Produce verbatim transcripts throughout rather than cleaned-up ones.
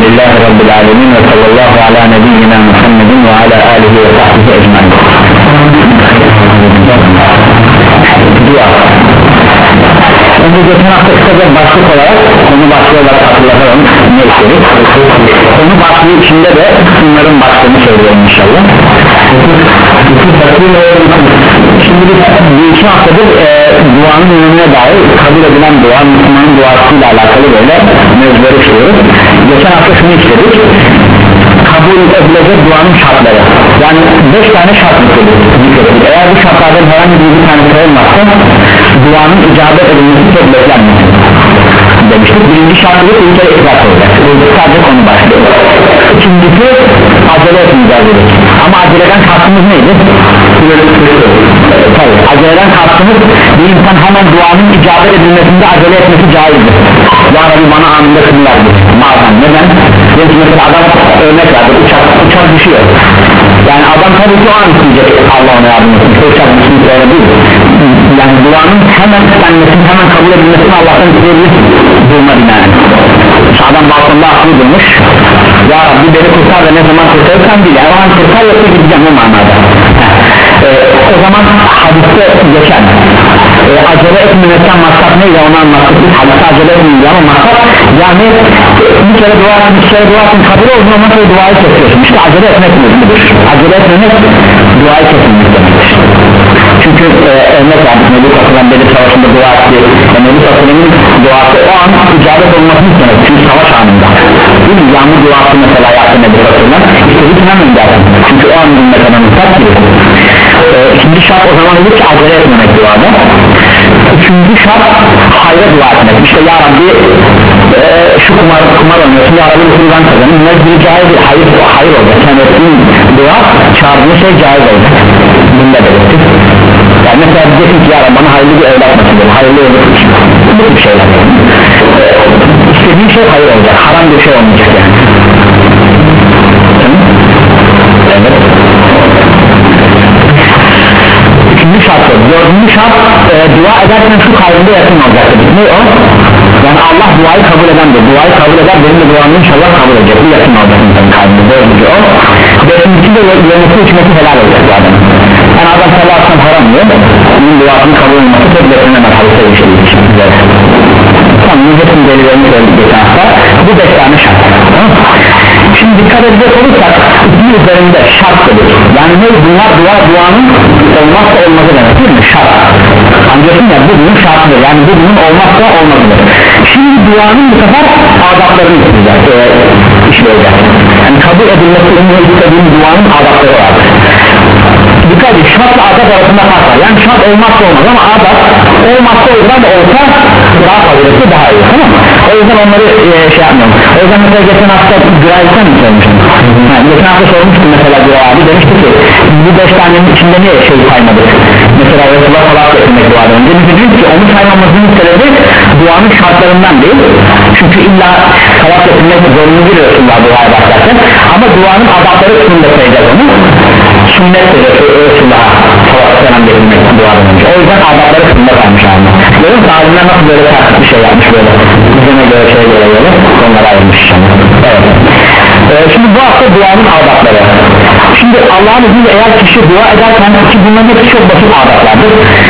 Elhamdülillahi Rabbil Alemin ve sallallahu ala nebiyyina Muhammedin ve ala alihi ve sahbihi ecmaîn. Dua. Önce geçen hafta kısaca başlık olarak, konu başlığı olarak hatırlatalım ne içerik. Konu başlığı içinde de bunların başlığını söylüyorum inşallah. Şimdi bir iki haftadır e, duanın önüne dair kabul edilen dua, Müslümanın duasıyla alakalı böyle mevzuları işliyoruz. Geçen hafta şunu istedik, kabul edilecek duanın şartları, yani beş tane şart istedik. Eğer bu şartlardan herhangi bir tanesi olmazsa duanın icabet edilmesi çok beklenmez demiştik. Birinci şartı bir kere ihlas olacak, sadece konu başlıyor. İkincisi acele etmeyeceğiz dedik. Ama aceleden kastımız neydi? Tabii, aceleden kastımız bir insan hemen duanın icabet edilmesinde acele etmesi caizdir. Ya Rabbi bana anında kıllardır bazen. Neden? Çünkü mesela adam örnek verdi, uçak, uçak düşüyor. Yani adam tabii ki o an isteyecek Allah ona yardım etsin. Uçak düşmüş öyle değil. Yani duanın hemen istenmesini, hemen kabul edilmesini Allah'tan isteyebilir durma binaen. Adam balkonda aklı durmuş, ya Rabbi beni kurtar ve ne zaman kurtarırsan değil, o an kurtar yoksa gideceğim o manada. Ee, o zaman hadiste geçen e, acele etmemekten maksat neydi onu anlattık. Biz hadiste acele etmeyince ama maksat yani bir kere dua etsin, bir kere dua etsin kabul olsun ama sonra duayı kesiyorsun. İşte acele etmek mümkündür. Acele etmemek duayı kesilmek demektir. Çünkü e, örnek verdik, Nebi Tasarım Bedir Savaşı'nda dua etti. e, Nebi Tasarım'ın duası o an icabet olmasını istemek, çünkü savaş anında değil mi? Yağmur duası mesela yaptı Nebi Tasarım, istedik hemen dersin, çünkü o an günde kadar mutlak gibi. e, İkinci şart o zaman olur ki acele etmemek duada. Üçüncü şart hayra dua etmek. İşte ya Rabbi e, şu kumar, kumar oynuyorsun, ya Rabbi kurban kazanın, bunlar bir caiz değil, hayır, hayır olacak. Yani ettiğin dua, çağırdığın şey caiz olacak. Bunu da belirttik. Yani mesela diyeceksin ki ya Rabbi bana hayırlı bir evlat nasıl olur, hayırlı evlat için bu tip şeyler yani. e, istediğin şey hayır olacak, haram bir şey olmayacak yani. Evet. Üçüncü şart o. Dördüncü şart e, dua ederken şu kaydında yakın olacak dedik. Ne o? Yani Allah duayı kabul edendir. Duayı kabul eder, benim de duamı inşallah kabul edecek. Bu yakın olacak insanın kaydında. Dördüncü o. Beşincisi de yemesi içmesi helal olacak bu adam. Yani adam sallallahu aleyhi ve sellem haram diyor. Onun duasının kabul olması çok beklenemez. Hadise bir şey için. Tamam, hepsinin delilerini söyledik geçen hafta. Bu beş tane şart. Tamam. Şimdi dikkat edecek olursak ismi üzerinde şart dedik. Yani ne? Bunlar dua, duanın olmazsa olmazı demek değil mi? Şart. Anlıyorsun ya, bu bunun şartıdır. Yani bu bunun olmazsa olmazıdır. Şimdi duanın bu sefer adaplarını isteyeceğiz. E, işleyeceğiz. Yani kabul edilmesi ümumi istediğim duanın adapları vardır. Dikkat edin, şartla adap arasında fark var. Yani şart olmazsa olmaz ama adap olmazsa olur ama olsa daha fazlası daha iyi, tamam mı? O yüzden onları e, şey yapmıyorum. O yüzden mesela geçen hafta Güray'dan mı sormuştum? Yani geçen hafta sormuştum mesela Güray abi, demişti ki bu beş tanenin içinde niye şey saymadık? Mesela Resulullah salat etmek duadan önce biz dedik ki onu saymamızın sebebi duanın şartlarından değil. Çünkü illa salat etmek zorunlu bir Resulullah duaya başlarken, ama duanın adapları kısmında sayacağız onu. Sünnettir Resulullah'a salat etmek duadan önce. O yüzden adapları kısmında kalmış anlamda. Görün ki alimler nasıl böyle farklı bir şey yapmış böyle. Bizene göre şey göre göre onlara ayrılmış inşallah. Evet. Ee, şimdi bu hafta duanın adapları. Şimdi Allah'ın izniyle eğer kişi dua ederken, ki bunların hepsi çok basit adaplardır.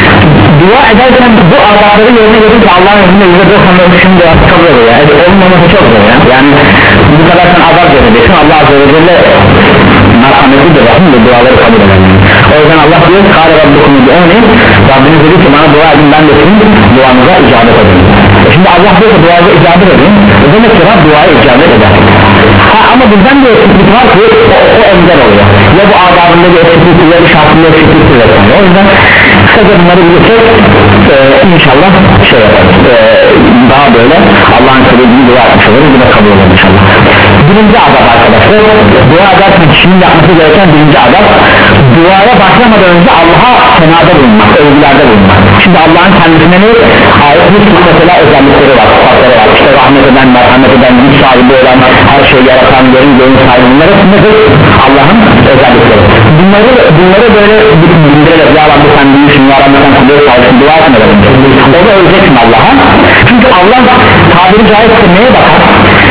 Dua ederken bu adapları yerine getirirse Allah'ın izniyle yüzde doksan dokuzun duası kabul ediyor. Yani olmaması çok zor ya. Yani bu kadar sen adap vereceksin, Allah Azze ve Celle merhametlidir, rahimdir, duaları kabul eder. O yüzden Allah diyor ki kâle rabbukumu bi'uni, Rabbiniz dedi ki bana dua edin, ben de sizin duanıza icabet edin. E şimdi Allah diyor ki duaya icabet edin, o demek ki Rab duaya icabet eder. Ha, ama bizden bir eksiklik var ki o, o engel oluyor. Ya bu adabında bir eksiklik, ya bir şartında eksiklik oluyor. O yüzden kısaca bunları bilirsek e, inşallah şey yaparız. E, daha böyle Allah'ın söylediğini dua etmiş oluruz, bu da kabul olur inşallah. Birinci adab arkadaşlar, dua ederken kişinin yapması gereken birinci adab, duaya başlamadan önce Allah'a senada bulunmak, övgülerde bulunmak. Şimdi Allah'ın kendisine ne? Ayet bir mesela özellikleri var, sıfatları var. İşte rahmet eden, merhamet eden, güç sahibi olan, her şeyi yaratan, yerin gönül sahibi, bunlar hepsi Allah'ın özellikleri. Bunları, bunları böyle bildirerek, ya Rabbi sen büyüsün, ya Rabbi sen kudret sahibisin, dua etmeden önce. O da öveceksin Allah'a. Çünkü Allah tabiri caizse neye bakar?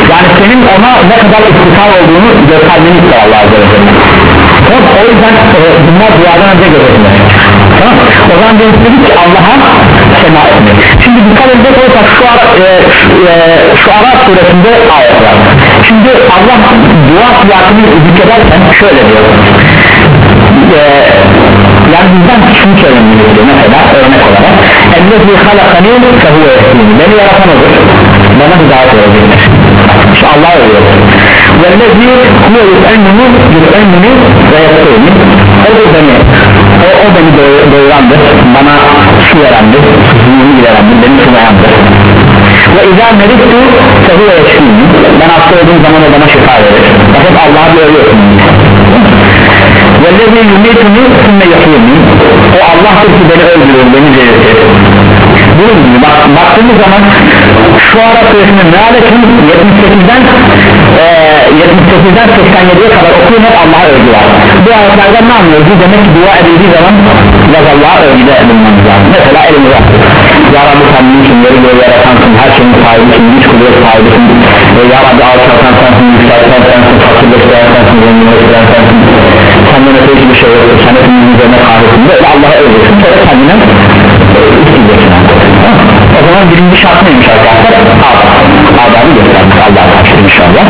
Yani senin ona ne kadar istikrar olduğunu göstermeni ister Allah Azze ve Celle. O yüzden e, bunlar duadan önce gözetler. Tamam. O zaman biz dedik ki Allah'a sema etmek. Şimdi dikkat edecek olursak şu ara, e, e, şu ara suresinde ayet var. Şimdi Allah dua siyasını zikrederken şöyle diyor. E, yani bizden şunu söylememiz diyor mesela örnek olarak. Ellezî halakani fehuve yehdîni. Beni yaratan odur. Bana hidayet verecektir. İşte Allah öyle. Vellezî huve yut'emmini yut'emmini ve yet'emmini. Odur beni. O, o beni doyurandır. Bana su verendir. Susuzluğumu giderendir. Beni sunayandır. Ve izâ merittu fehuve yeşfîni. Ben hasta olduğum zaman o bana şifa verir. Bakın Allah'a bir öyle yapın. Vellezî yumituni sümme yahîni. O Allah'tır ki beni öldürür, beni diriltir. Bunun gibi bak, baktığımız zaman şu ara suresinin mealetin yetmiş sekizden e, yetmiş sekizden seksen yediye kadar okuyun hep Allah'a övgü var. Bu ayetlerden ne anlıyoruz? Demek ki dua edildiği zaman biraz Allah'a övgüde edilmemiz lazım. Mesela elimize Ya Rabbi sen bunun için yeri göğü yaratansın, her şeyin sahibisin, güç kudret sahibisin. e, Ya Rabbi alçaltan sensin, yükselten sensin, fakirleştiren sensin, zenginleştiren sensin. Senden öte hiçbir şey yoktur, sen hepimizin üzerine kahretsin. Böyle Allah'a övgüsün, sonra kendine isteyeceksin. O zaman birinci şart neymiş arkadaşlar? Adabı göstermek Allah'a karşı inşallah.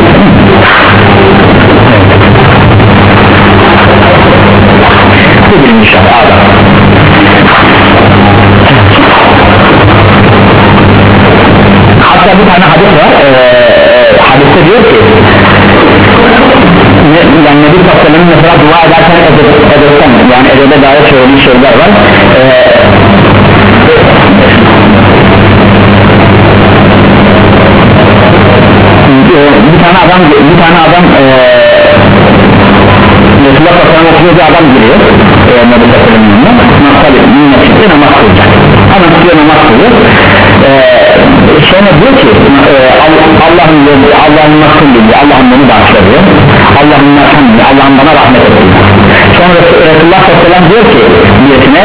Bu birinci şart adab. Hatta bir tane hadis var. Ee, hadiste diyor ki yani Nebi Sallallahu mesela dua ederken edepten yani edebe dair söylediği şeyler var. Ee, bir tane adam bir tane adam Resulullah Sallallahu aleyhi bir adam giriyor Nebi Sallallahu aleyhi ve namaz kılacak ama istiyor namaz kılıyor sonra diyor ki Allah'ın Allah'ın nasıl diyor Allah'ın beni bağışla diyor Allah'ın nasıl diyor Allah'ın bana rahmet ediyor sonra Resulullah Sallallahu aleyhi ve sellem diyor ki birisine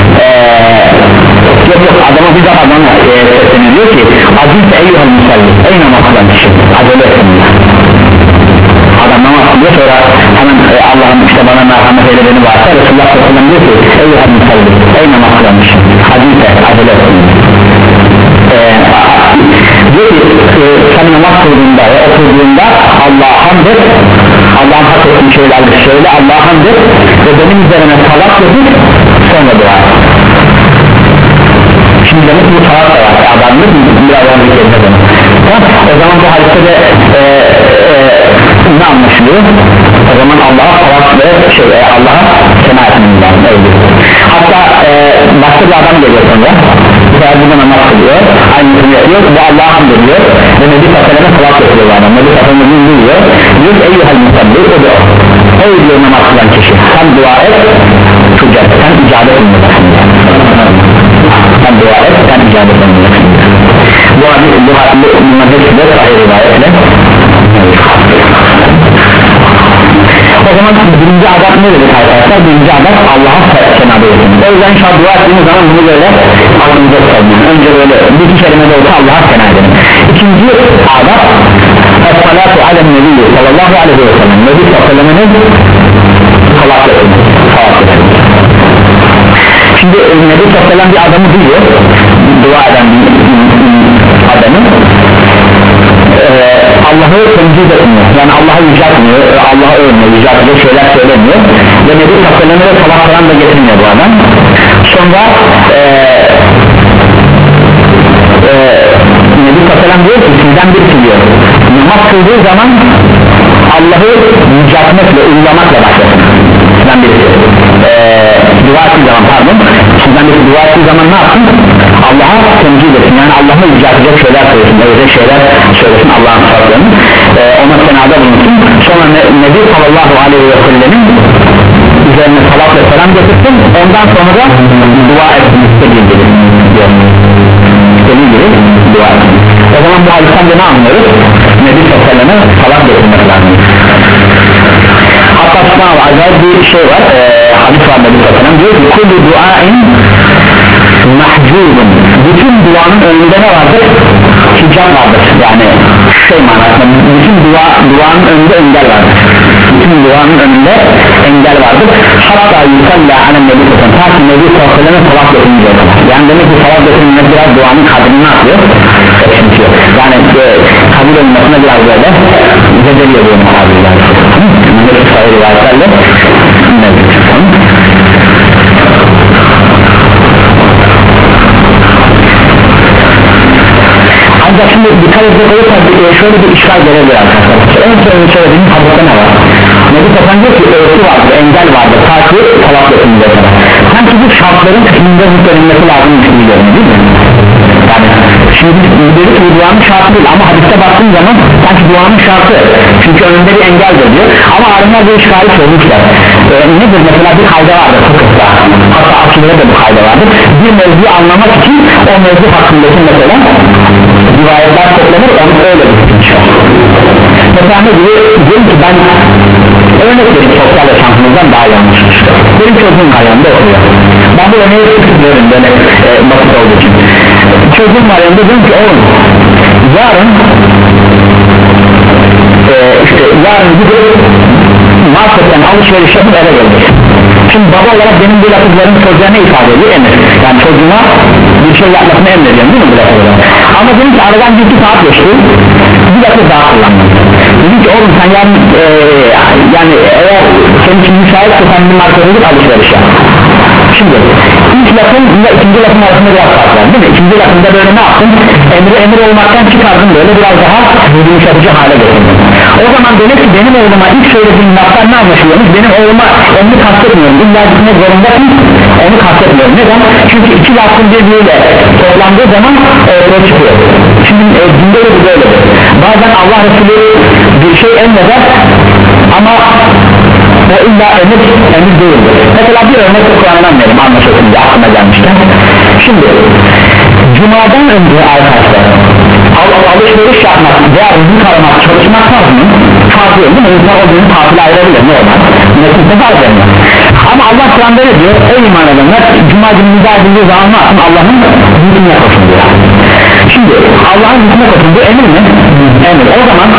yok yok adama bir daha adama sesleniyor diyor ki aziz eyyuhal musalli ey namaz kılan kişi acele etsin adam namaz kılıyor sonra hemen e, Allah'ın işte bana merhamet eyle beni varsa Resulullah sallallahu aleyhi ve sellem diyor ki eyyuhal musalli ey namaz kılan kişi aziz acele etsin e, diyor ki e, sen namaz kıldığında ve oturduğunda Allah'a hamd et Allah'ın hak ettiği şeylerdir söyle Allah'a hamd et ve benim üzerine salat yapıp sonra dua et. Şimdi demek bu salat da var adamlık biraz önce kelime o zaman bu hadiste de e, e, ne anlaşılıyor o zaman Allah'a salat ve şey, e, Allah'a sena etmemiz lazım hatta e, başka bir adam geliyor sonra bu sefer burada namaz kılıyor aynısını yapıyor bu Allah'a hamd ediyor ve Nebi Sallallahu salat yapıyor bu adam Nebi Sallallahu diyor diyor eyyuhal musalli o da o diyor namaz kılan kişi sen dua et tüccar sen icabet etmeyeceksin sen dua et sen icabet etmeyeceksin bu hadis bu hadis bunların hepsi de sahih rivayetle o zaman birinci adab ne dedik arkadaşlar birinci adab Allah'a senada etsin o yüzden inşallah dua ettiğimiz zaman bunu böyle aklımıza tutalım önce böyle bir iki kelime de olsa Allah'a senada edelim ikinci adab es-salatu alen nebi sallallahu aleyhi ve sellem Nebi sallallahu aleyhi ve sellem'in salat etsin şimdi Nebi sallallahu aleyhi ve sellem bir adamı duyuyor dua eden bir adamı ee, Allah'ı temcid etmiyor yani Allah'ı yüceltmiyor Allah'ı övmüyor yüceltmiyor şeyler söylemiyor ve Nebi sallallahu aleyhi ve sellem'e salat falan da getirmiyor bu adam sonra ee, ee, Nebi sallallahu aleyhi ve sellem diyor ki sizden birisi diyor namaz kıldığı zaman Allah'ı yüceltmekle uygulamakla başlasın sizden birisi ee, dua ettiği zaman pardon sizden birisi dua ettiği zaman ne yapsın Allah'a temcid etsin yani Allah'ı yüceltecek şeyler söylesin öyle şeyler söylesin Allah'ın sıfatlarını ee, ona senada bulunsun sonra Nebi sallallahu aleyhi ve sellem'in üzerine salat ve selam getirsin ondan sonra da dua etsin istediği gibi istediği gibi dua etsin o zaman bu hadisten de ne anlıyoruz Nebi sallallahu aleyhi ve sellem'e salat getirmek lazım hatta sınav acayip bir şey var e, hadis var Nebi sallallahu aleyhi ve sellem diyor ki kullu duain mahcubun bütün duanın önünde ne vardır hicab vardır yani şey manasında bütün dua, duanın önünde engel vardır bütün duanın önünde engel vardır hatta yusalli alem nebi sallallahu ta ki nebi sallallahu aleyhi ve sellem salat götürmeyecek yani demek ki salat götürmeyecek biraz duanın kadrini ne yapıyor? Eksiltiyor yani e, kabul olmasına biraz böyle zedeliyor bu muhabirler bunları sayı rivayetlerle ancak şimdi dikkat edecek olursak şöyle bir işgal gelebilir arkadaşlar en son söylediğim hadiste ne var? Nebi Satan diyor ki ölçü vardır, engel vardır ta ki talak götürmeyecek kadar sanki bu şartların kısmında zikredilmesi lazım gibi görünüyor değil mi? yani şimdi dedi ki duanın şartı değil ama hadiste baktığın zaman sanki duanın şartı çünkü önünde bir engeldir diyor ama alimler bir işgali çözmüşler ee, nedir mesela bir kayda vardır fıkıhta hatta akilede de bu kayda vardır bir mevzuyu anlamak için o mevzu hakkındaki mesela rivayetler toplanır onu öyle düşünmüşler mesela ne diyor diyorum ki ben örnek vereyim sosyal yaşantımızdan daha yanlış işte benim çocuğum var yanında okuyor ben bu örneği tutuyorum böyle e, basit olduğu için çocuğum var yanında diyorum ki oğlum yarın e, işte yarın gidip marketten alışveriş yapıp eve gelecek şimdi baba olarak benim bu lafızlarım çocuğa ne ifade ediyor? Emir yani çocuğuma bir şey yapmasını emrediyorum değil mi bu lafızları ama dedim ki aradan bir iki saat geçti bir lafız daha kullandım dedim ki oğlum sen yarın e, yani eğer senin için müsaitse sen bir markete gidip alışveriş yap şimdi ilk lafın ile ikinci lafın arasında biraz fark var değil mi? İkinci lafında böyle ne yaptın? Emri emir olmaktan çıkardın böyle biraz daha yumuşatıcı hale getirdin o zaman demek ki benim oğluma ilk söylediğim laflar ne anlaşılıyormuş? Benim oğluma emri kastetmiyorum illa gitmek zorundasın onu kastetmiyorum neden? Çünkü iki lafın birbiriyle toplandığı zaman ortaya çıkıyor şimdi e, dinde de böyle bazen Allah Resulü bir şey emreder ama o illa emir, emir değildir mesela bir örnek Kur'an'dan verim anlaşılsın diye aklıma gelmişken şimdi Cuma'dan önce arkadaşlar al alışveriş yapmak veya rızık aramak çalışmak farz mı? Farz değil mi? İnsan o günü tatile ayırabilir ne olmaz? Nesilse farz edilmez ama Allah Kur'an'da ne diyor? Ey iman edenler Cuma günü müdahale edildiği zaman ne yapın? Allah'ın hükmüne koşun diyor şimdi Allah'ın hükmüne koşun bu emir mi? Emir o zaman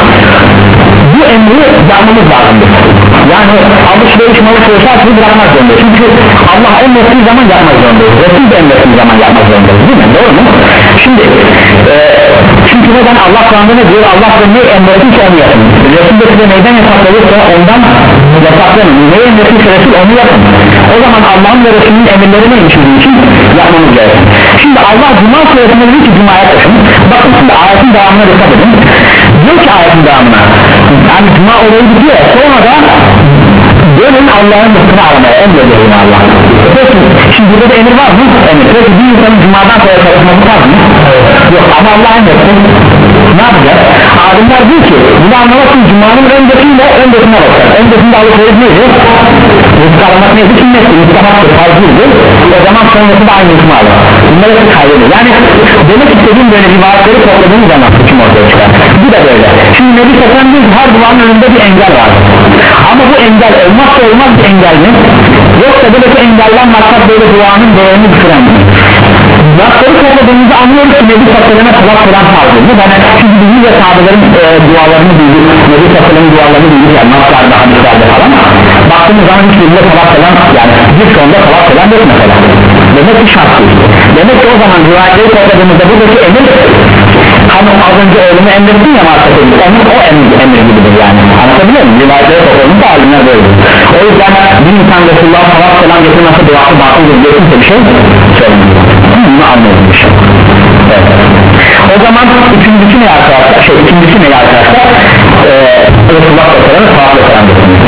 bu emri yapmamız lazımdır yani alışveriş malışveriş her şeyi bırakmak zorundayız çünkü Allah emrettiği zaman yapmak zorundayız Resul de emrettiği zaman yapmak zorundayız değil mi? Doğru mu? şimdi e, çünkü neden Allah Kur'an'da ne diyor? Allah da ne emrettiği onu yapın Resul de size neyden yasaklayırsa ondan yasaklayın ne emrettiği Resul onu yapın o zaman Allah'ın ve Resul'ün emirleri neymiş bizim için yapmamız gerekir şimdi Allah Cuma suresinde diyor ki Cuma'ya koşun bakın şimdi ayetin devamına dikkat edin diyor ki ayetin devamına yani Cuma olayı bitiyor sonra da gelin Allah'ın rızkını aramaya emrediyor Allah peki şimdi burada da emir var mı? emir peki bir insanın Cuma'dan sonra çalışması var mı? yok ama Allah emretti ne yapacak? alimler diyor ki bunu anlamak için Cuma'nın öncesiyle öncesine bakacak öncesinde alışveriş neydi? rızkı aramak neydi? sünnetli, müstahaktır, fazlıydı o zaman sonrası da aynı hükmü alır bunları hep kaybediyor yani demek istediğim böyle rivayetleri topladığımız zaman hüküm ortaya çıkar bu da böyle şimdi Nebi Satan diyor ki her duanın önünde bir engel var ama bu engel olmazsa olmaz bir engel mi? yoksa böyle bir engelden maksat böyle duanın değerini düşüren mi? Lafları topladığımızda anlıyoruz ki Nebi Satan'a kulak falan tarzı yani çünkü bizim de sahabelerin e, dualarını duyduk Nebi Satan'ın dualarını duyduk yani naslarda hadislerde falan baktığımız zaman hiçbirinde kulak falan yani bir sonunda kulak falan yok mesela demek ki şart değil demek ki o zaman rivayetleri topladığımızda buradaki emir hani az önce oğlumu emrettin ya markete onun o emir, emir gibidir yani anlatabiliyor muyum? Rivayetleri topladığımızda alimler böyle o yüzden bir insan Resulullah sallallahu aleyhi ve sellem getirmesi duası batıldır diye kimse bir şey söylemiyor bunu anlayılmış evet. o zaman üçüncüsü ne arkadaşlar şey ikincisi ne arkadaşlar ee, Resulullah sallallahu aleyhi ve sellem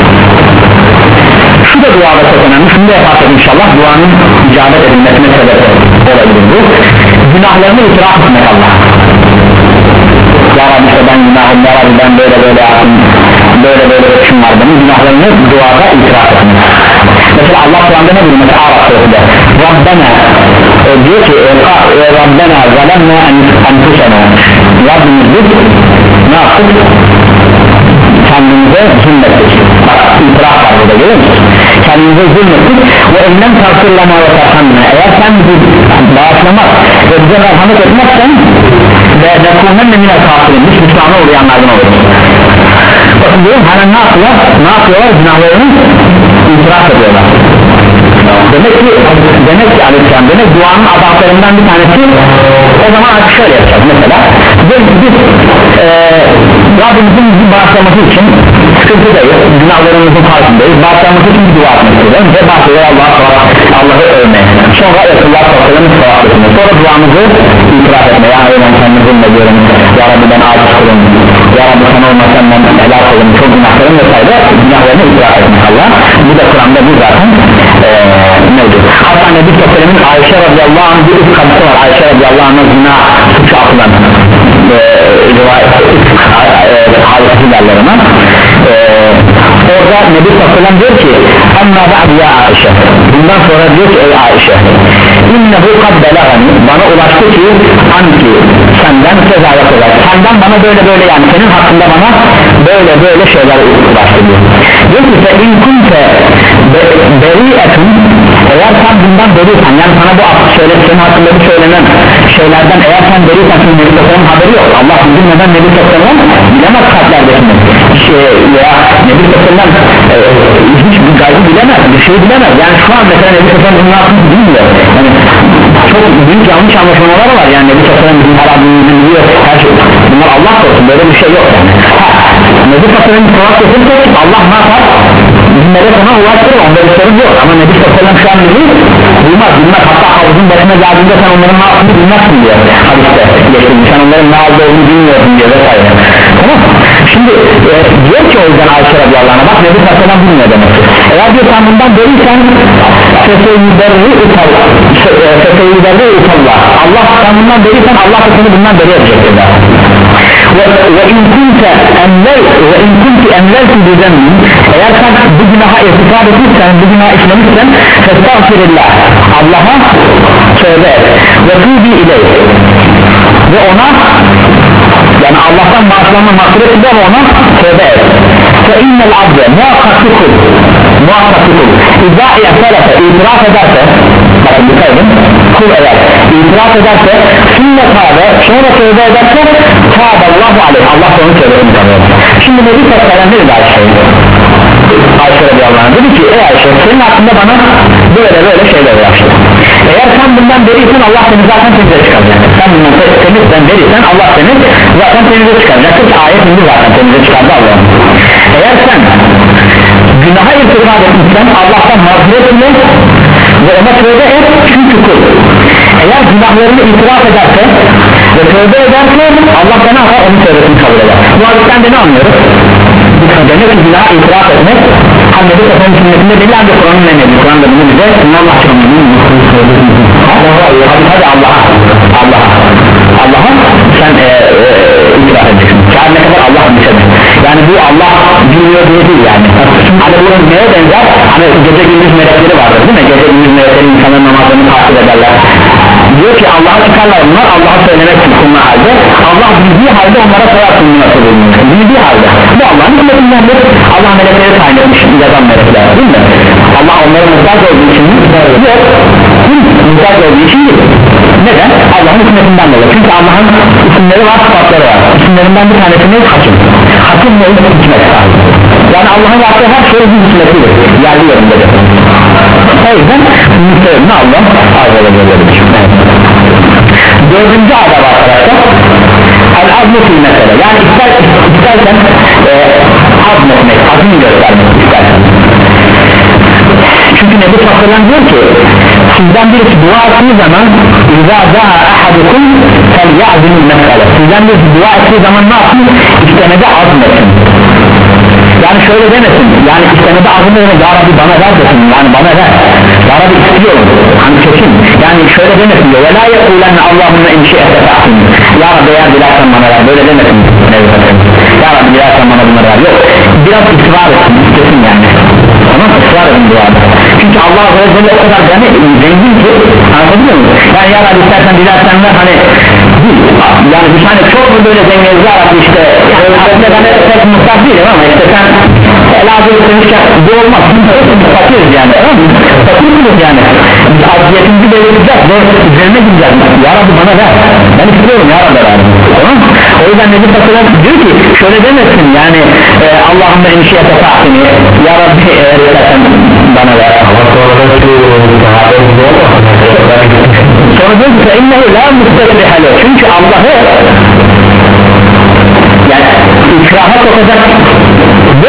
şu da duada çok önemli şunu da yaparsak inşallah duanın icabet edilmesine sebep olabilir bu günahlarını itiraf etmek Allah ya Rabbi işte ben günahım ya Rabbi ben böyle böyle yaptım böyle böyle öpüşüm var benim günahlarını duada itiraf etmek mesela Allah Kur'an'da ne diyor mesela Arap surasında Rabbena e, diyor ki e, Rabbena zalemna enfusena Rabbimiz biz ne yaptık kendimize zulmettik itiraf var burada görüyor musun kendimize zulmettik ve elinden tartırlama ve tartırlama eğer sen bizi bağışlamak ve bize merhamet etmezsen ve nekun lanakunanne minel kafirin, biz hüsrana uğrayanlardan oluruz. Bakın diyorum, hani ne yapıyorlar? Ne yapıyorlar? Günahlarını itiraf ediyorlar. Demek ki, demek ki aleyhisselam, demek duanın adaplarından bir tanesi. O zaman artık şöyle yapacağız mesela. Biz, biz ee, Rabbimizin bizi bağışlaması için sıkıntıdayız, günahlarımızın farkındayız, bağışlaması için bir dua etmek istiyoruz ve bahsediyor Allah'ı Allah'ı övmeye, sonra Resulullah sallallahu sevap etmeye, sonra duamızı itiraf etmeye. Ya ben kendimi zulmediyorum, Ya Rabbi ben aciz kulum, Ya Rabbi sen olmasan ben helak olum, çok günahlarım vesaire, günahlarını itiraf etmek Allah. Bu da Kur'an'da bu zaten ee, mevcut. Hatta Nebi Sofya'nın Ayşe radıyallahu anh bir üst kadısı var. Ayşe radıyallahu anh'a günah suçu atılan rivayet hadisi derler ona. Orada Nebi Sofya'dan diyor ki amma ba'd ya Ayşe, bundan sonra diyor ki ey Ayşe, innehu kad belagani, bana ulaştı ki anki senden sezaya kadar, senden bana böyle böyle, yani senin hakkında bana böyle böyle şeyler ulaştı diyor. Diyor ki fe in kunte beri'etun, eğer sen bundan beriysen, yani sana bu söyle, senin hakkında bu söylenen şeylerden eğer sen beriysen, senin Nebi Sofya'nın haberi yok, Allah bilmeden Nebi Sofya'nın bilemez kalplerdekini şey, ya Nebi Sofya'nın e, hiç bir gaybı bilemez, bir şey bilemez. Yani şu an mesela Nebi Sofya'nın bunun hakkını bilmiyor, yani çok büyük yanlış anlaşmalar var. Yani Nebi Sofya'nın bizim harabını biliyor, her şey, bunlar Allah korusun, böyle bir şey yok yani. Ha, Nebi Sofya'nın kulak kesinlikle Allah ne yapar? Bizlere sana ulaştırır, onda bir sorun yok. Ama Nebi Sofya'nın şu an bilir, bilmez, bilmez. Hatta havuzun başına geldiğinde sen onların ne yaptığını bilmezsin diyor hadiste geçtim, sen onların ne aldığı olduğunu bilmiyorsun diyor vesaire. Tamam. Şimdi e, diyor ki o yüzden Ayşe radıyallahu anh'a, bak Nebi Sofya'dan bilmiyor demek ki. Eğer diyor sen bundan beriysen feseyyiderri utallah, Allah sen bundan beriysen Allah da seni bundan beri edecektir der. Ve in kunte enler ve in kunti enlerti düzenli, eğer sen bu günaha irtikab etmişsen, bu günah işlemişsen festağfirillah, Allah'a tövbe et ve tuğbi ileyh, ve ona, yani Allah'tan bağışlanma mağfiret eder, ona tövbe et. Fe innel abde muhakkaklı kul, muhakkaklı kul İzâ i'telefe, itiraf ederse, bakın dikkat edin, kul eğer itiraf ederse, sünnet tâbe, sonra tövbe ederse tâballahu aleyh, Allah onu tövbesini kabul eder. Şimdi Nebi Sofya'dan ne dedi Ayşe? Ayşe radıyallahu anh dedi ki ey Ayşe, senin hakkında bana böyle böyle şeyler ulaştı. Eğer sen bundan beriysen Allah seni zaten temize çıkaracak. Sen bundan temizden beriysen Allah seni zaten temize çıkaracak. Çünkü ayet indi zaten temize çıkardı Allah'ın. Eğer sen günaha irtikab etmişsen Allah'tan mağfiret ile ve ona tövbe et, çünkü kul eğer günahlarını itiraf ederse ve tövbe ederse Allah sana yapar, onun tövbesini kabul eder. Bu hadisten de ne anlıyoruz? Demek ki günaha itiraf etmek Nebi Sofya'nın sünnetinde belli, ancak Kur'an'ın emrediği, Kur'an'da bunu bize Allah çömürünün hadi Allah'a Allah'a Allah'a sen e, e, itiraf edeceksin. Kâr ne kadar Allah bilsedir. Yani bu Allah bilmiyor diye değil yani. Hani bunun neye benzer? Hani gece gündüz melekleri vardır değil mi? Gece gündüz melekleri insanların namazlarını takip ederler. Diyor ki Allah'a çıkarlar bunlar, Allah'a söylemek için sunma halde, Allah bildiği halde onlara sayar sunma bulunuyor. Bildiği halde. Bu Allah'ın hükmetindendir. Allah melekleri tayin etmiş, yazan melekler değil mi? Allah onların muhtaç olduğu için yok. Muhtaç olduğu için değil. Neden? Allah'ın hükmetinden dolayı. Çünkü Allah'ın isimleri var, sıfatları var. İsimlerinden bir tanesi hakim. Hakim ne? Hikmet sahibi. Yani Allah'ın yaptığı her şey bir hikmetidir. Yerli yerindedir. O yüzden müstehimli Allah arz edebilir. Dördüncü adab arkadaşlar, el-azmu fil mesele, yani ister, istersen e, azmetmek, azmi göstermek istersen. Çünkü Nebi Sofya'dan diyor ki sizden birisi dua ettiği zaman اِذَا دَعَ اَحَدُكُمْ فَلْيَعْزِمُ الْمَسْأَلَ, sizden birisi dua ettiği zaman ne yapsın? İstemede azmetsin. Yani şöyle demesin, yani istemede azmetsin, Ya Rabbi bana ver desin, yani bana ver, Ya Rabbi istiyorum, hani kesin, yani şöyle demesin diyor, وَلَا يَقُولَنَّ اللّٰهُمَّ اِنْ شِئَتَ تَحْسِنِ, Ya Rabbi eğer dilersen bana ver, böyle demesin, Ya Rabbi dilersen bana bunları ver, yok, biraz ısrar etsin, istesin yani, tamam, ısrar edin duada. Çünkü Allah Azze ve Celle o kadar yani zengin ki, anladın mı? Yani Ya Rabbi istersen dilersen ver, hani yani bir tane çok mu böyle zenginiz Ya Rabbi işte, aslında ben pek mutlak değilim ama işte sen lazım etmişken bu olmaz, fakiriz yani, tamam mı? Fakiriz yani, biz aziyetimizi belirteceğiz ve üzerine gideceğiz. Ya Rabbi bana ver, ben istiyorum Ya Rabbi ver, tamam mı? yüzden Nebi Sallallahu diyor ki şöyle demesin yani e, Allahümme enşiyete fa'tini ya Rabbi eğer istersen bana ver sonra diyor ki innehu la müstebihale çünkü Allah'ı yani ikraha sokacak bu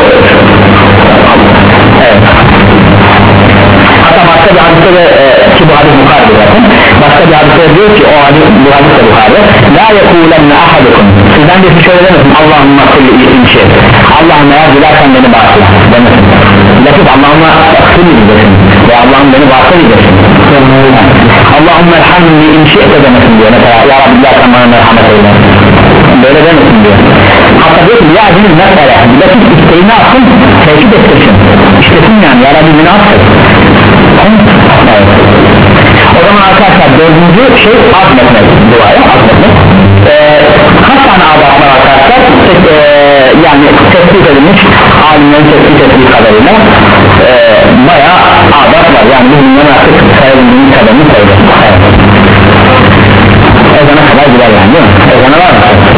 evet. Hatta başka bir hadiste de e, ki bu hadis Bukhari'de zaten başka bir hadiste diyor ki o hadis bu hadis de Bukhari la yekulenne ahadukum sizden birisi şöyle demesin Allahümme kulli inşi Allahümme eğer dilersen beni bağışla demesin lafız Allahümme kulli diyeceksin ve Allah'ım beni bağışla diyeceksin Allahümme elhamdülillah inşi de demesin diyor mesela ya Rabbi dilersen bana merhamet eyle böyle demesin diyor hatta diyor ki ya azinin mesela lafız isteğini atsın tehdit ettirsin istesin yani ya Rabbi beni atsın evet. O zaman arkadaşlar dördüncü şey azmetmek duaya azmetmek ee, kaç tane adet var arkadaşlar ee, yani tespit edilmiş alimlerin tespit ettiği kadarıyla ee, bayağı adet var yani bu bunların artık sayabildiğimiz kadarını sayılır evet. Ezana kadar gider yani değil mi? Ezana var mı?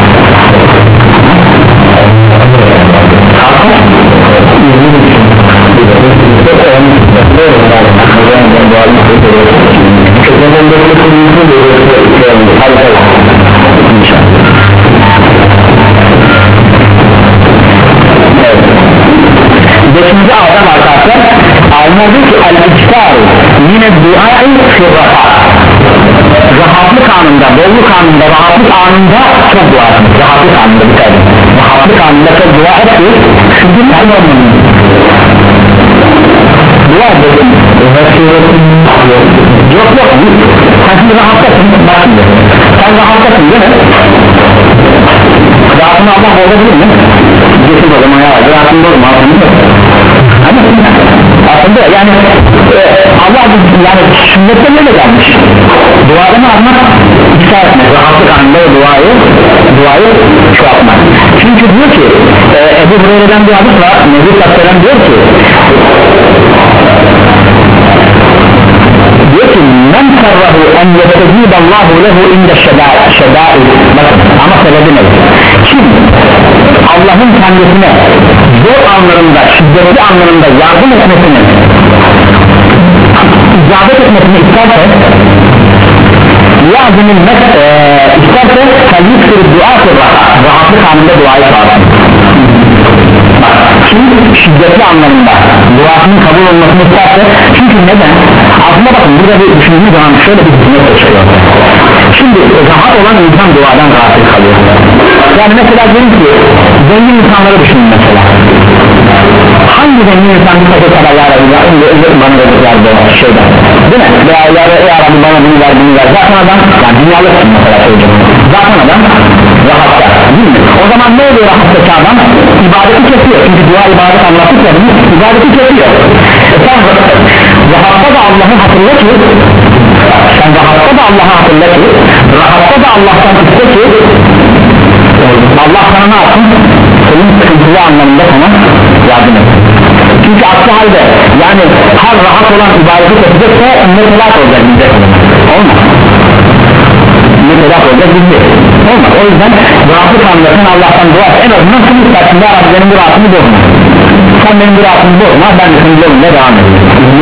Beşinci adam arkadaşlar alimler diyor ki el-iktar yine duayı firraha rahatlık anında, bolluk anında, rahatlık anında çok dua etmek rahatlık anında bir tane rahatlık anında çok dua etmek çünkü sen olmanın dua edin yok yok sen şimdi rahatlasın bak şimdi sen rahatlasın değil mi? Rahatını Allah bozabilir mi? Geçin o zaman ya rahatını bozma aslında yani e, Allah yani sünnette ne gelmiş duada mı almak ikna etmek rahatlık anında o duayı duayı çoğaltmak çünkü diyor ki e, Ebu Hureyre'den bir hadis var Nebi Sallallahu diyor ki diyor ki men sarrahu en yetezidallahu lehu inde şedai bakın ama sebebi ne kim Allah'ın kendisine zor anlarında şiddetli anlarında yardım etmesini icabet etmesini isterse yazının e, isterse kalbik sürü dua sırra rahatlık anında duayı sağlar kim şiddetli anlarında duasının kabul olmasını isterse çünkü neden aslında bakın burada bir düşündüğü zaman şöyle bir hükümet çıkıyor şimdi rahat olan insan duadan rahatsız kalıyor yani mesela diyelim ki zengin insanları düşünün mesela hangi zengin insan bir kadar kadar ya Rabbi ya Rabbi bana da güzel bir şeyden değil mi? Veya ya, ya Rabbi bana bunu ver bunu ver zaten adam yani dünyalıksın mesela söyleyeceğim zaten adam rahatta değil mi? O zaman ne oluyor rahattaki adam? İbadeti kesiyor çünkü dua ibadet anlattık ya ibadeti kesiyor e sen rahatta da Allah'ı hatırla ki sen rahatta da Allah'ı hatırla ki rahatta da Allah'tan iste ki Allah sana ne yapsın? Senin sıkıntılı anlamında sana yardım et çünkü aksi halde yani her rahat olan ibadeti kesecekse ne telak olacak bizde olmaz ne telak olacak bizde olmaz o yüzden rahatlık anlamında sen Allah'tan dua et en azından sen istersin ya Rabbi benim bu rahatımı bozma sen benim bu rahatımı bozma ben de senin yolunda devam edeyim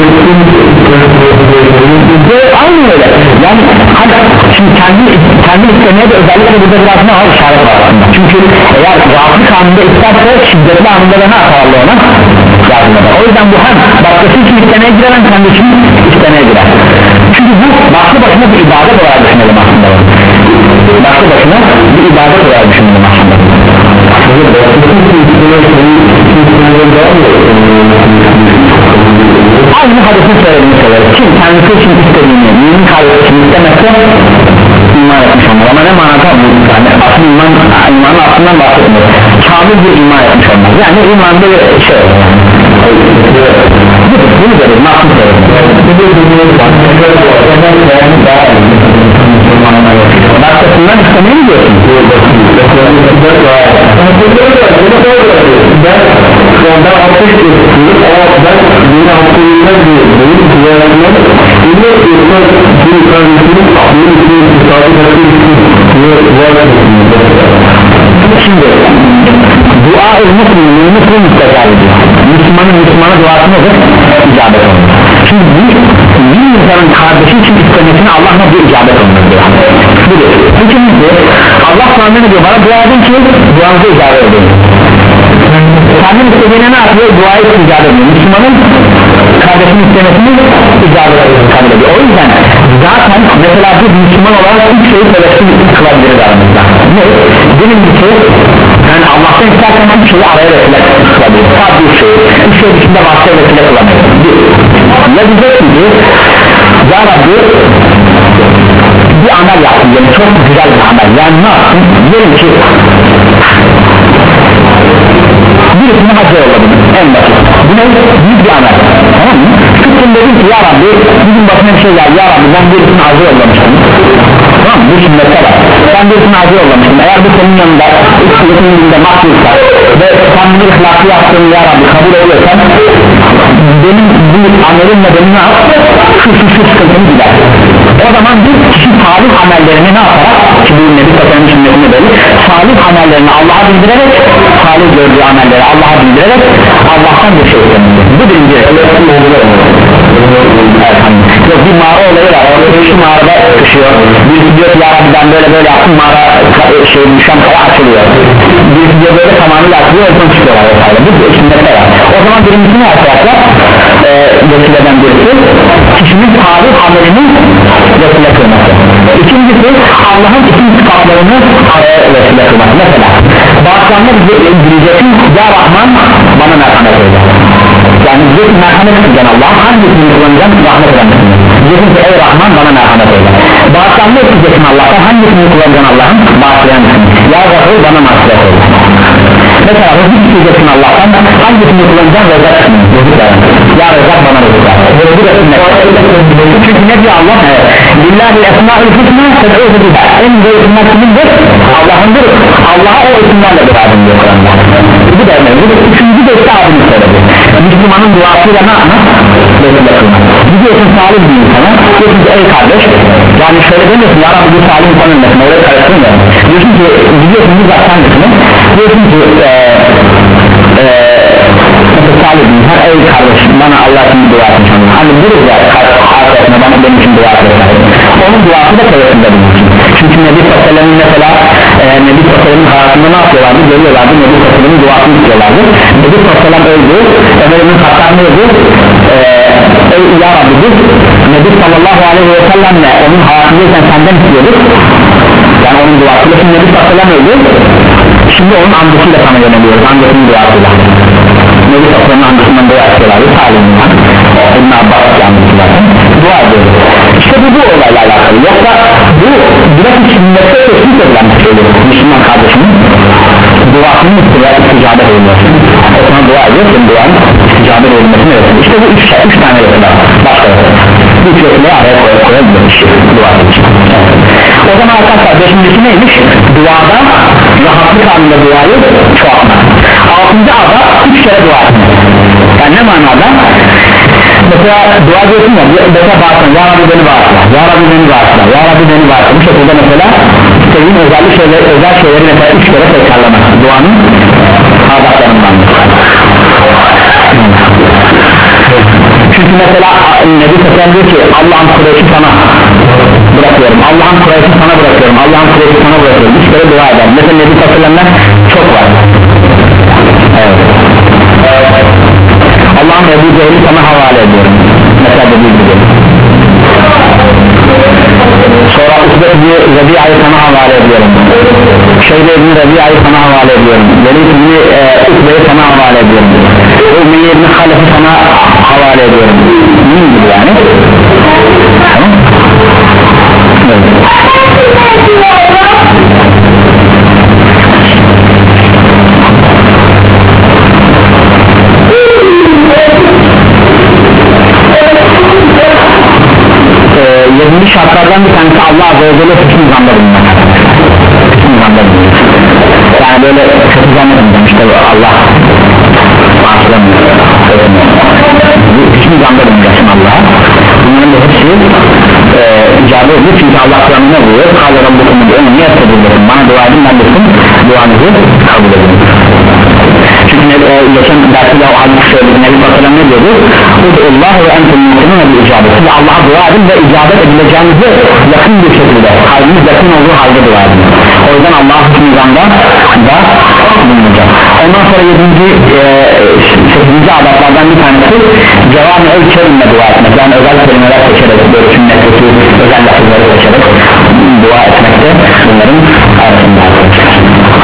aynı öyle yani hani şimdi kendi, kendi istemeye de özellikle burada biraz ne var işaret var aslında çünkü eğer rahatlık anında isterse şiddetli anında da ne yaparlı ona yardım eder o yüzden bu hem başkası için istemeye girer hem kendi için istemeye girer çünkü bu başlı başına bir ibadet olarak düşünelim aslında başlı başına bir ibadet olarak düşünelim aslında aynı hadisin söylediğini söyleriz kim kendisi için istediğini mümin kalbi için istemezse iman etmiş olmalı ama ne manada yani asıl iman imanın aslından bahsetmiyor kamil bir iman etmiş olmaz yani imanda bir şey budur bunu deriz nasıl söyleriz başkasından istemeye mi diyorsun? ben altmış istiyorum ama ben yine hakkıyla benim kullanımlar yine yoksa bir kardeşim benim için sabit hakkı için niye var etsin Şimdi dua-ı Müslüman'ın Müslüman müstecabıdır. Müslümanın Müslümana duası nedir? İcabet olunur. Şimdi bir, bir insanın kardeşi için istemesine Allah nasıl icabet olunur? Budur. İkincisi Allah sana ne diyor? Bana dua edin ki duanızı icabet edin. Kendin istediğine ne yapıyor? Duayı icabet ediyor. Müslümanın kardeşinin istemesini icabet ediyor. O yüzden zaten mesela bir Müslüman olarak üç şeyi sebepsiz kılabiliriz aramızda. Ne? Birincisi yani Allah'tan istersen üç şeyi araya vesile kılabiliriz. Sadece üç şeyi. Üç şey dışında başka vesile kılamayız. Bir, ya diyeceksin ki ya Rabbi bir amel yaptım yani çok güzel bir amel. Yani ne yaptın? Diyelim ki birisini hacca yolladım en basit. Bu ne? Büyük bir amel. Tamam mı? Çıktım dedim ki ya Rabbi bizim başına bir şey geldi. Ya Rabbi ben birisini hacca yollamıştım. Tamam mı? Bu sünnette var. Ben birisini hacca yollamıştım. Eğer bu senin yanında yakın yanında mahsulsa ve sen bir ihlası yaptığını ya Rabbi kabul oluyorsan benim bu amelimle beni ne yap? Şu şu şu sıkıntını gider. O zaman bir kişi salih amellerini ne yaparak ki bu Nebi Tasarım sünnetinde böyle salih amellerini Allah'a bildirerek salih gördüğü amelleri Allah'a bildirerek Allah'tan bir şey istemiştir. Bu birinci yok bir mağara olayı var. Orada şu mağarada kışıyor. Birisi diyor ki ya Rabbi ben böyle böyle yaptım mağara şey düşen kaya açılıyor. Birisi diyor böyle tamamıyla açılıyor oradan çıkıyorlar vesaire. Bu sünnette var. O zaman birincisi ne yapacaklar? Ee, vesileden birisi kişinin salih amelini vesile kılması. İkincisi Allah'ın isim sıfatlarını araya vesile kılması. Mesela bağışlanma diyeceksin ya Rahman bana merhamet eyle. Yani diyeceksin merhamet edeceksin Allah'a hangisini kullanacaksın rahmet edeceksin. Diyeceksin ki ey Rahman bana merhamet eyle. Bağışlanma edeceksin Allah'tan hangisini kullanacaksın Allah'ın bağışlayan mısın? Ya Rahul bana mağfiret eyle. Mesela rızık isteyeceksin Allah'tan hangisini kullanacaksın rezak mısın? Ya rezak bana rezak. Bu da sünnet. Çünkü ne diyor Allah? Lillahi esma'ül husna ted'uhu biha. En güzel isimler kimindir? Allah'ındır. Allah'a o isimlerle beraber diyor Kur'an'da. Bu da önemli. Üçüncü de işte abimiz söyledi. Müslümanın duasıyla ne yapmak? Vesile kılmak. Gidiyorsun salih bir insana. Diyorsun ki ey kardeş yani şöyle demiyorsun ya Rabbi bu salih insan ölmesin. Oraya karıştırmıyor. Diyorsun ki gidiyorsun bir zaktan mısın? Diyorsun ki eee eee salih bir insan ey kardeş bana Allah için dua etsin sana. Hani duruz ya kardeşine bana benim için dua etsin. Onun duası da tevessülde bulunsun. Çünkü Nebi Sallallahu mesela e, Nebi Sallallahu hayatında ne yapıyorlardı? Görüyorlardı Nebi Sallallahu duasını istiyorlardı. Nebi Sallallahu öldü. Ömer'in katlarını öldü. Ey ya Rabbi biz Nebi Sallallahu aleyhi ve sellemle onun hayatındayken senden istiyorduk. Yani onun duasıyla şimdi Nebi Sallallahu öldü. Şimdi onun amcasıyla sana yöneliyoruz. Amcasının duasıyla. Nebi Sallallahu amcasından dua istiyorlardı. Salim'den. İbn Abbas amcasından dua ediyoruz. İşte bu bu olayla alakalı. Yoksa bu biraz sünnette teşvik edilen bir şeydir. Müslüman kardeşinin duasının isticabet edilmesi. O zaman dua ediyor, senin duanın isticabet edilmesini öğretir. İşte bu üç, üç tane yapıda. Başka yapıda. Bu üç yapıya araya koyabilir şey, dua için. O zaman arkadaşlar beşincisi neymiş? Duada rahatlık halinde duayı çoğaltmak. Altıncı ada üç kere dua etmek. Yani ne manada? Mesela dua diyorsun ya, mesela bağırsın, ya Rabbi beni bağırsın, ya Rabbi beni bağırsın, ya Rabbi beni bağırsın. Bu şekilde mesela istediğin özel şeyleri, özel şeyleri mesela üç kere tekrarlamak. Duanın adaklarından. Çünkü mesela Nebi Sallallahu diyor ki Allah'ın Kureyş'i sana bırakıyorum, Allah'ın Kureyş'i sana bırakıyorum, Allah'ın Kureyş'i sana bırakıyorum. Üç kere dua eder. Mesela Nebi Sallallah'dan çok var. Evet. Allah'ın Ebu Cehil'i sana havale ediyorum. Mesela dediği gibi. Sonra Üsbet-i Rabia'yı sana havale ediyorum. Şeyde-i Rabia'yı sana havale ediyorum. Velid-i Üsbet'i sana havale ediyorum. Ümmiye-i Halef'i sana havale ediyorum. Min gibi yani. Tamam. Evet. Yedinci şartlardan bir tanesi Allah Azze ve Celle hüsnü zanda bulunmak. Hüsnü zanda bulunmak. Yani böyle kötü zannedin işte Allah bağışlamıyor. Hüsnü zanda bulunacaksın Allah'a. Bunların da hepsi e, icabı ediyor çünkü Allah Kur'an'ı ne buyuruyor? Kâle Rabbukum'un önü niye ettirilmesin? Bana dua edin ben de sizin duanızı kabul edin. Çünkü e, geçen derste o hadis söyledik, Nebi Batı'dan ne diyordu? Allah ve entum muhtemelen bir icabet. Siz Allah'a dua edin ve icabet edileceğinizi yakın bir şekilde, kalbiniz yakın olduğu halde dua edin. O yüzden Allah'ın hükmüzanda da bulunacak. Ondan sonra yedinci sekizinci adaplardan bir tanesi cevabı el kerimle dua etmek. Yani özel kelimeler seçerek, böyle sünnetteki özel lafızları seçerek dua etmekte bunların arasında arkadaşlar.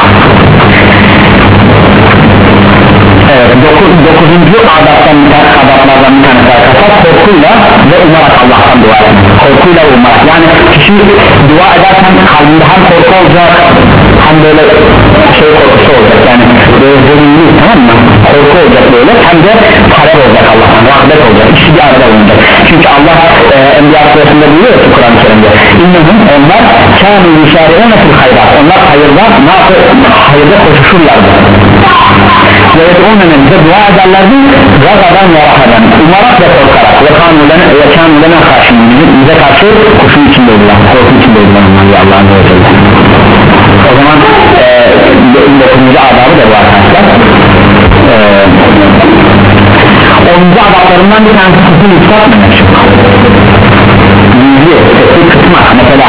Evet, dokuz, dokuzuncu adaptan, adaplardan bir tanesi arkadaşlar, korkuyla ve umarak Allah'tan dua etmek. Korkuyla ve umarak, yani kişi dua ederken kalbinde hem korku olacak hem böyle şey korkusu olacak, yani böyle zengin, tamam mı? Korku olacak böyle, hem de talep olacak Allah'tan, rahmet olacak, ikisi bir arada olacak. Çünkü Allah e, Enbiya suresinde buyuruyor ki Kur'an-ı Kerim'de, İnnehum, onlar kâni yüşâri'ûne fil hayrat, onlar hayırda, hayırda koşuşurlardı. Ve yed'ûnenen bize dua ederlerdi, gazadan ve rahadan, umarak ve korkarak, ve kânûlenen karşımın, bize karşı kuşun içindeydiler, korku içindeydiler onlar Allah'ın ve Celle. O zaman dokuzuncu adabı da bu arkadaşlar. onuncu adablarından bir tanesi kısmı yükseltmemek. Yüzü, sesi kısmak, mesela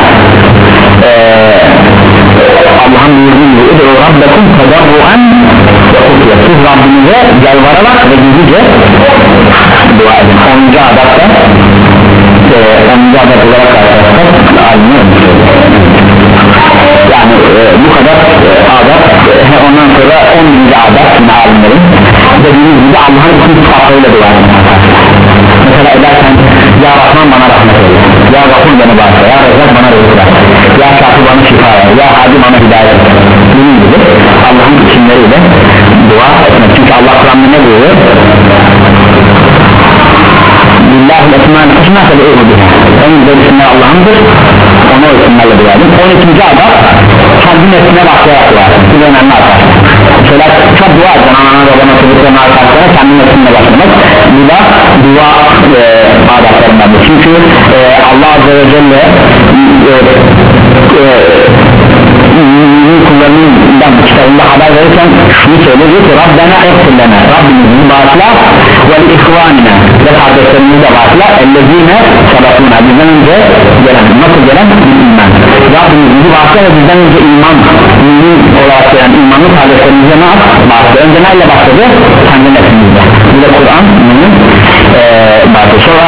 Allah'ın buyurduğu gibi "Ud'u rabbekum tedarruan ve hufya." Siz Rabbinize yalvararak ve gizlice dua edin. onuncu adapta onuncu adap olarak arkadaşlar alimini ömür. Yani e, bu kadar e, adab, e, ondan sonra onuncu adab şimdi alimlerin dediğimiz gibi Allah'ın bütün sıfatlarıyla dua edin. Mesela ederken ya Rahman bana rahmet eyle, ya Gafur bana bağışla, ya Rezzak bana rızık ver, ya Şafi bana şifa ver, ya Hadi bana hidayet ver. Bunun gibi Allah'ın isimleriyle dua etmek. Çünkü Allah Kur'an'da ne buyuruyor? Billahil esmâ'l husnâ fed'ûhu biha. En güzel isimler Allah'ındır, ona o isimlerle dua edin. on ikinci adab kendi nefsine başlayarak dua edin. Bu önemli arkadaşlar. Şöyle çok dua edin, anana babana çocuklarına arkadaşlara kendi nefsine başlamak, bu da dua e, adaplarındandır. Çünkü e, Allah Azze ve Celle e, e, kullarından kitabında haber verirken şunu söylüyor ki Rabbena ekfirlena, Rabbimizi bağışla ve ihvanina, ve kardeşlerimizi de bağışla, ellezine sabakuna, bizden önce gelen, nasıl gelen? İman. Rabbimizi bağışla ve bizden önce iman mümin olarak gelen imanlı kardeşlerimize ne yap? Bağışla. Önce neyle başladı? Kendi nefsimizde. Bu da Kur'an mümin ee, başladı. Sonra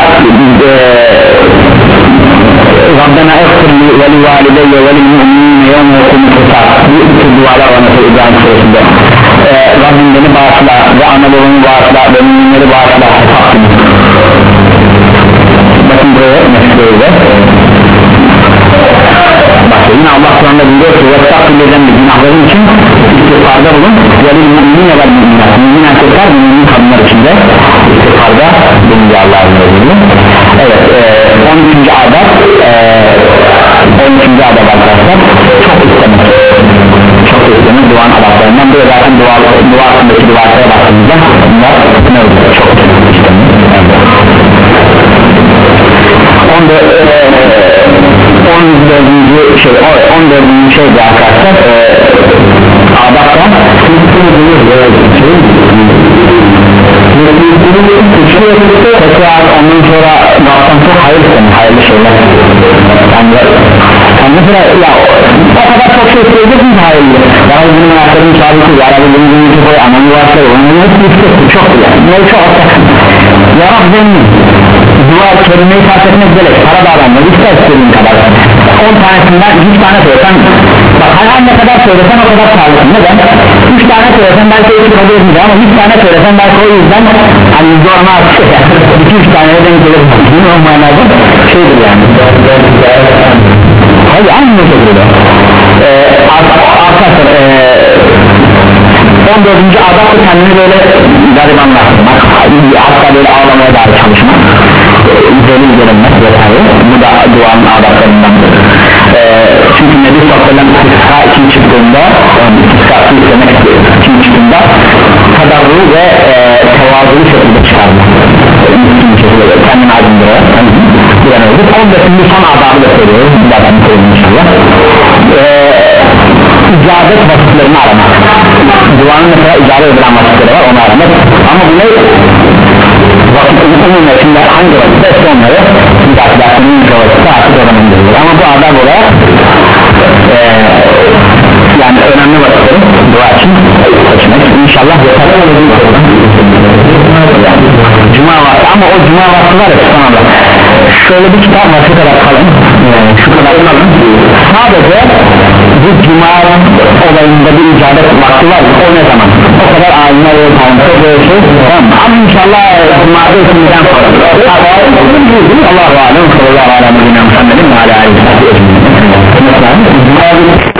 eee Rabbena ekfirli ve li valideyye ve li mu'minine yevme yekumul hisab. Bu iki dualar var mesela İbrahim suresinde. Ee, Rabbim beni bağışla ve ana babamı bağışla ve müminleri bağışla hesap günü. Bakın buraya mesleğiyle başlıyor. Yine Allah Kur'an'da buyuruyor ki وَتَّقِلِّذَنْ günahların için istiğfarda bulun ve li mu'minine ve müminler. Mümin erkekler mümin kadınlar içinde istiğfarda bulunca Allah'ın özürlüğü. Evet, e, on üçüncü adab e, on üçüncü adab arkadaşlar çok istemek, çok istemek duanın adablarından. Böyle zaten dua, dua hakkındaki dualara baktığımızda bunlar ne olur? Çok istemek. Onda on dördüncü şey on dördüncü şey de arkadaşlar e, adabda tekrar ondan sonra baktan çok hayır istemiş, hayırlı şeyler. Yani, yani mesela ya o kadar çok şey söyleyecek mi hayırlı? Yarabbi benim ayaklarım sabiti, Yarabbi benim günlüğü koy, anamı varsayı, onun hepsi istedim, çok güzel. Bunları çok ataksın. Yarabbi benim dua kelimeyi fark etmek gerek, para bağlanmaz, ister istediğin kadar. on tanesinden yüz tane söylesen, bak her ne kadar söylesen o kadar sağlıklı. Neden? üç tane söylesen belki üç kabul edilmiyor ama yüz tane söylesen belki o yüzden hani yüzde ona artık iki üç taneye denk gelir. Değil mi o manada? Şeydir yani. Hayır aynı şekilde. Ee, arkadaşlar ee, on dördüncü adab da kendini böyle garibanlaştırmak, hatta böyle ağlamaya dair çalışmak, delil gelinmek vesaire. Bu da duanın adablarındandır. Ee, çünkü Nebi sallallahu aleyhi ve sellem istiska için çıktığında, yani istiskası istemek için çıktığında tadarru ve e, tevazulu şekilde çıkardı. Kendini acındırarak bir an önce on beşinci son adabı da söylüyoruz. Zaten söyleyeyim inşallah. Ee, icabet vasıflarını aramak. Duanın mesela icabet edilen vasıfları var, onu aramak. Ama bu ne? Vakıfın umumiyetinde hangi vakıfta ise onları müdahalelerinin çoğaltısı artık öğrenmelidir. Ama bu adab olarak ee, yani önemli vakıfları dua için seçmek. İnşallah yeter. Cuma vakti, ama o cuma vakti var ya, subhanallah, şöyle bir kitap var, şu kadar kalın, yani şu kadar kalın, sadece bu cuma olayında bir icabet vakti var, o ne zaman? O kadar alimler ve tanrısı böyle şey, tamam. Ama inşallah cuma'da isminden sonra Allahu alem, sallallahu aleyhi ve sellem, Muhammedin ve aleyhi ve sellem.